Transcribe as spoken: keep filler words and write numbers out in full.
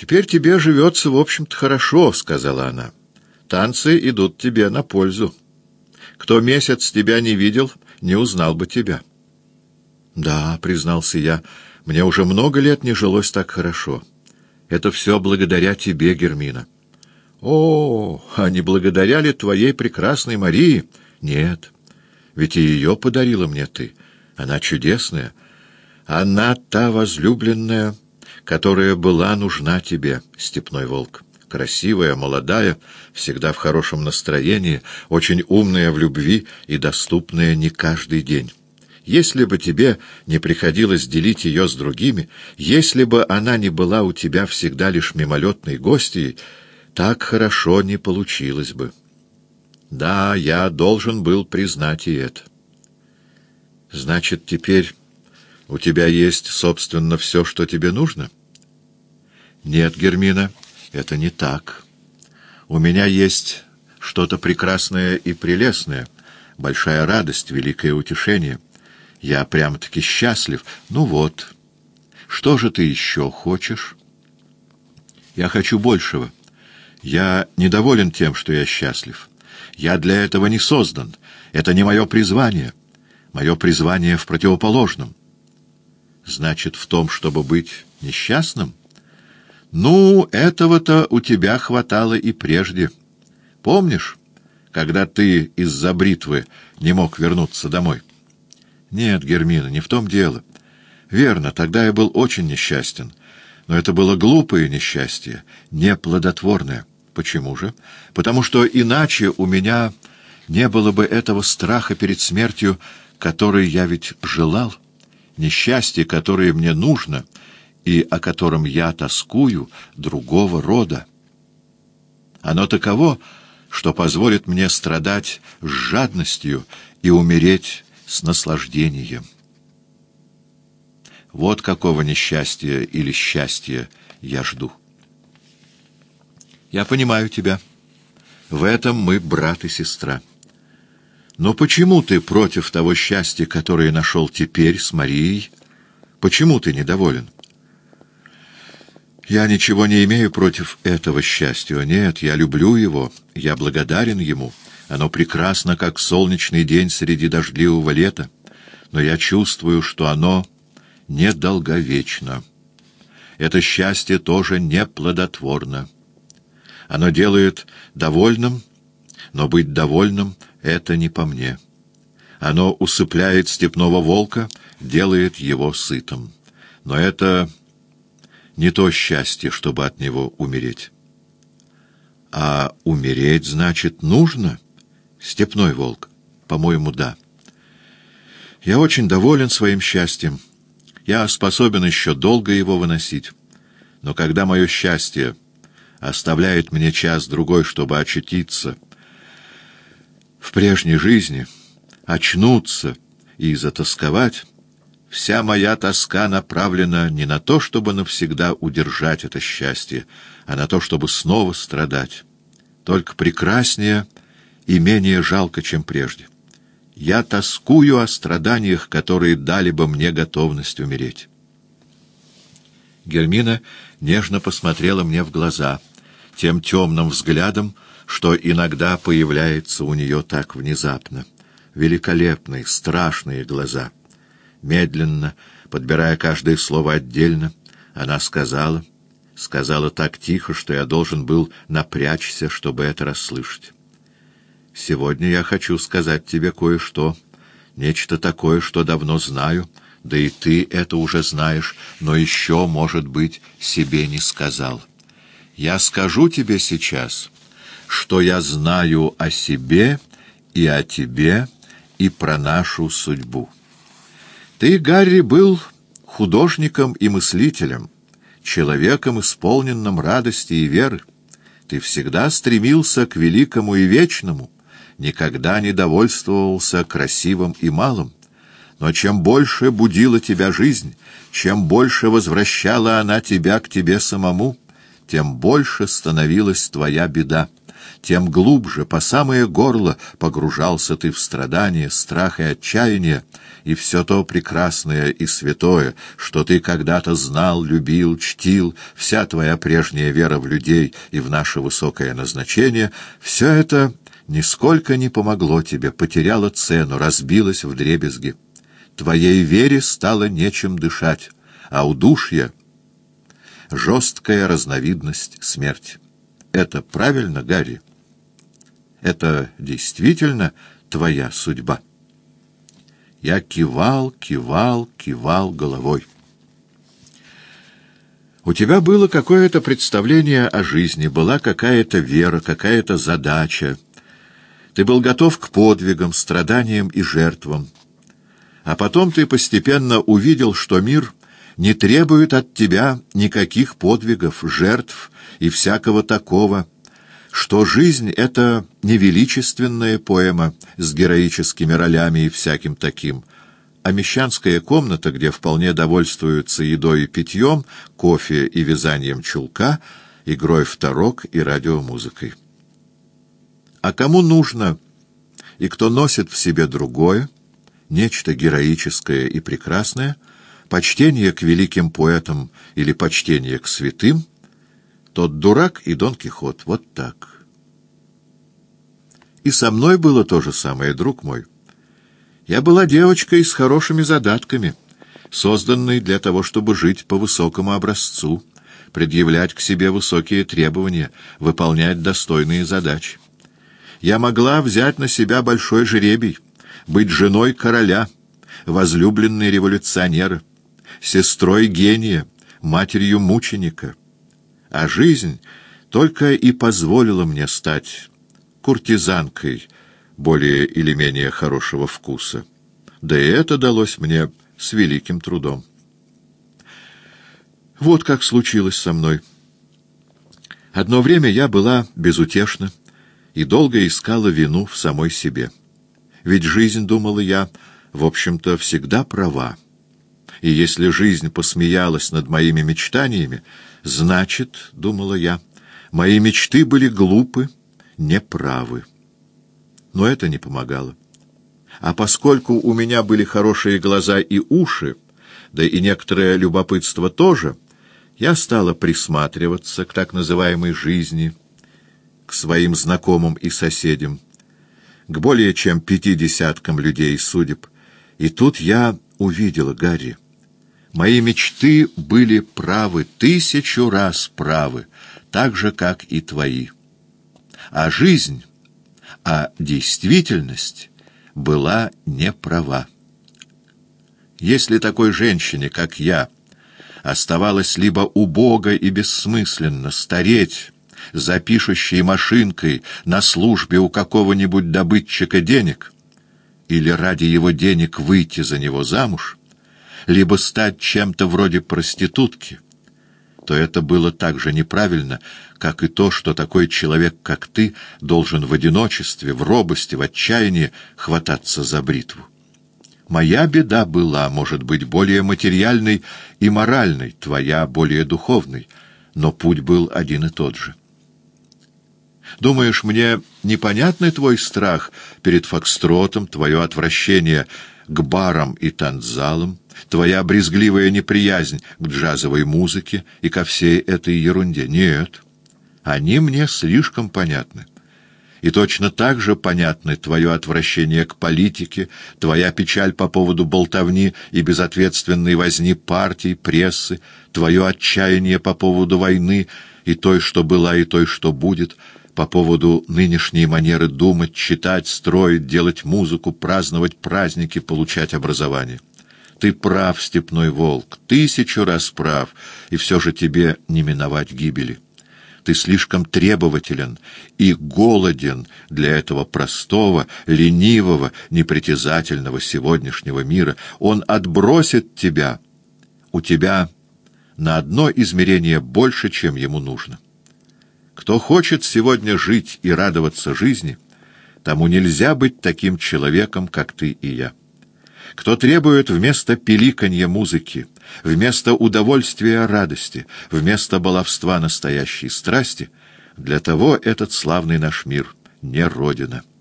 «Теперь тебе живется, в общем-то, хорошо», — сказала она. «Танцы идут тебе на пользу. Кто месяц тебя не видел, не узнал бы тебя». «Да», — признался я, — «мне уже много лет не жилось так хорошо. Это все благодаря тебе, Гермина». «О, а не благодаря ли твоей прекрасной Марии?» «Нет, ведь и ее подарила мне ты. Она чудесная. Она та возлюбленная, которая была нужна тебе, степной волк. Красивая, молодая, всегда в хорошем настроении, очень умная в любви и доступная не каждый день. Если бы тебе не приходилось делить ее с другими, если бы она не была у тебя всегда лишь мимолетной гостьей, так хорошо не получилось бы. Да, я должен был признать и это. Значит, теперь у тебя есть, собственно, все, что тебе нужно? Нет, Гермина, это не так. У меня есть что-то прекрасное и прелестное, большая радость, великое утешение. Я прямо-таки счастлив. Ну вот, что же ты еще хочешь? Я хочу большего. Я недоволен тем, что я счастлив. Я для этого не создан. Это не мое призвание. Мое призвание в противоположном. Значит, в том, чтобы быть несчастным? Ну, этого-то у тебя хватало и прежде. Помнишь, когда ты из-за бритвы не мог вернуться домой? Нет, Гермина, не в том дело. Верно, тогда я был очень несчастен. Но это было глупое несчастье, неплодотворное. Почему же? Потому что иначе у меня не было бы этого страха перед смертью, который я ведь желал, несчастье, которое мне нужно и о котором я тоскую, другого рода. Оно таково, что позволит мне страдать с жадностью и умереть с наслаждением. Вот какого несчастья или счастья я жду. Я понимаю тебя. В этом мы брат и сестра. Но почему ты против того счастья, которое нашел теперь с Марией? Почему ты недоволен? Я ничего не имею против этого счастья. Нет, я люблю его, я благодарен ему. Оно прекрасно, как солнечный день среди дождливого лета. Но я чувствую, что оно недолговечно. Это счастье тоже неплодотворно. Оно делает довольным, но быть довольным — это не по мне. Оно усыпляет степного волка, делает его сытым. Но это не то счастье, чтобы от него умереть. А умереть, значит, нужно, степной волк? По-моему, да. Я очень доволен своим счастьем. Я способен еще долго его выносить. Но когда мое счастье оставляет мне час-другой, чтобы очутиться в прежней жизни, очнуться и затосковать, вся моя тоска направлена не на то, чтобы навсегда удержать это счастье, а на то, чтобы снова страдать, только прекраснее и менее жалко, чем прежде. Я тоскую о страданиях, которые дали бы мне готовность умереть. Гермина нежно посмотрела мне в глаза, тем темным взглядом, что иногда появляется у нее так внезапно. Великолепные, страшные глаза. Медленно, подбирая каждое слово отдельно, она сказала, сказала так тихо, что я должен был напрячься, чтобы это расслышать. «Сегодня я хочу сказать тебе кое-что, нечто такое, что давно знаю, да и ты это уже знаешь, но еще, может быть, себе не сказал. Я скажу тебе сейчас, что я знаю о себе и о тебе и про нашу судьбу. Ты, Гарри, был художником и мыслителем, человеком, исполненным радости и веры. Ты всегда стремился к великому и вечному, никогда не довольствовался красивым и малым. Но чем больше будила тебя жизнь, чем больше возвращала она тебя к тебе самому, тем больше становилась твоя беда. тем глубже, по самое горло, погружался ты в страдания, страх и отчаяние, и все то прекрасное и святое, что ты когда-то знал, любил, чтил, вся твоя прежняя вера в людей и в наше высокое назначение, все это нисколько не помогло тебе, потеряло цену, разбилось вдребезги. Твоей вере стало нечем дышать, а удушье — жесткая разновидность смерти. Это правильно, Гарри? Это действительно твоя судьба? Я кивал, кивал, кивал головой. У тебя было какое-то представление о жизни, была какая-то вера, какая-то задача. Ты был готов к подвигам, страданиям и жертвам. А потом ты постепенно увидел, что мир не требует от тебя никаких подвигов, жертв и всякого такого, что жизнь — это не величественная поэма с героическими ролями и всяким таким, а мещанская комната, где вполне довольствуются едой и питьем, кофе и вязанием чулка, игрой в тарок и радиомузыкой. А кому нужно и кто носит в себе другое, нечто героическое и прекрасное, почтение к великим поэтам или почтение к святым, тот дурак и Дон Кихот. Вот так. И со мной было то же самое, друг мой. Я была девочкой с хорошими задатками, созданной для того, чтобы жить по высокому образцу, предъявлять к себе высокие требования, выполнять достойные задачи. Я могла взять на себя большой жребий, быть женой короля, возлюбленной революционера, сестрой гения, матерью мученика. А жизнь только и позволила мне стать куртизанкой более или менее хорошего вкуса. Да и это далось мне с великим трудом. Вот как случилось со мной. Одно время я была безутешна и долго искала вину в самой себе. Ведь жизнь, думала я, в общем-то, всегда права. И если жизнь посмеялась над моими мечтаниями, значит, думала я, мои мечты были глупы, неправы. Но это не помогало. А поскольку у меня были хорошие глаза и уши, да и некоторое любопытство тоже, я стала присматриваться к так называемой жизни, к своим знакомым и соседям, к более чем пяти десяткам людей и судеб. И тут я увидела, Гарри, мои мечты были правы, тысячу раз правы, так же, как и твои. А жизнь, а действительность была неправа. Если такой женщине, как я, оставалось либо убого и бессмысленно стареть за пишущей машинкой на службе у какого-нибудь добытчика денег, или ради его денег выйти за него замуж, либо стать чем-то вроде проститутки, то это было так же неправильно, как и то, что такой человек, как ты, должен в одиночестве, в робости, в отчаянии хвататься за бритву. Моя беда была, может быть, более материальной и моральной, твоя более духовной, но путь был один и тот же. Думаешь, мне непонятный твой страх перед фокстротом, твое отвращение к барам и танцзалам, твоя брезгливая неприязнь к джазовой музыке и ко всей этой ерунде? Нет, они мне слишком понятны. И точно так же понятны твое отвращение к политике, твоя печаль по поводу болтовни и безответственной возни партий, прессы, твое отчаяние по поводу войны и той, что была, и той, что будет, по поводу нынешней манеры думать, читать, строить, делать музыку, праздновать праздники, получать образование. Ты прав, степной волк, тысячу раз прав, и все же тебе не миновать гибели. Ты слишком требователен и голоден для этого простого, ленивого, непритязательного сегодняшнего мира. Он отбросит тебя. У тебя на одно измерение больше, чем ему нужно. Кто хочет сегодня жить и радоваться жизни, тому нельзя быть таким человеком, как ты и я. Кто требует вместо пиликанья музыки, вместо удовольствия радости, вместо баловства настоящей страсти, Для того этот славный наш мир не родина.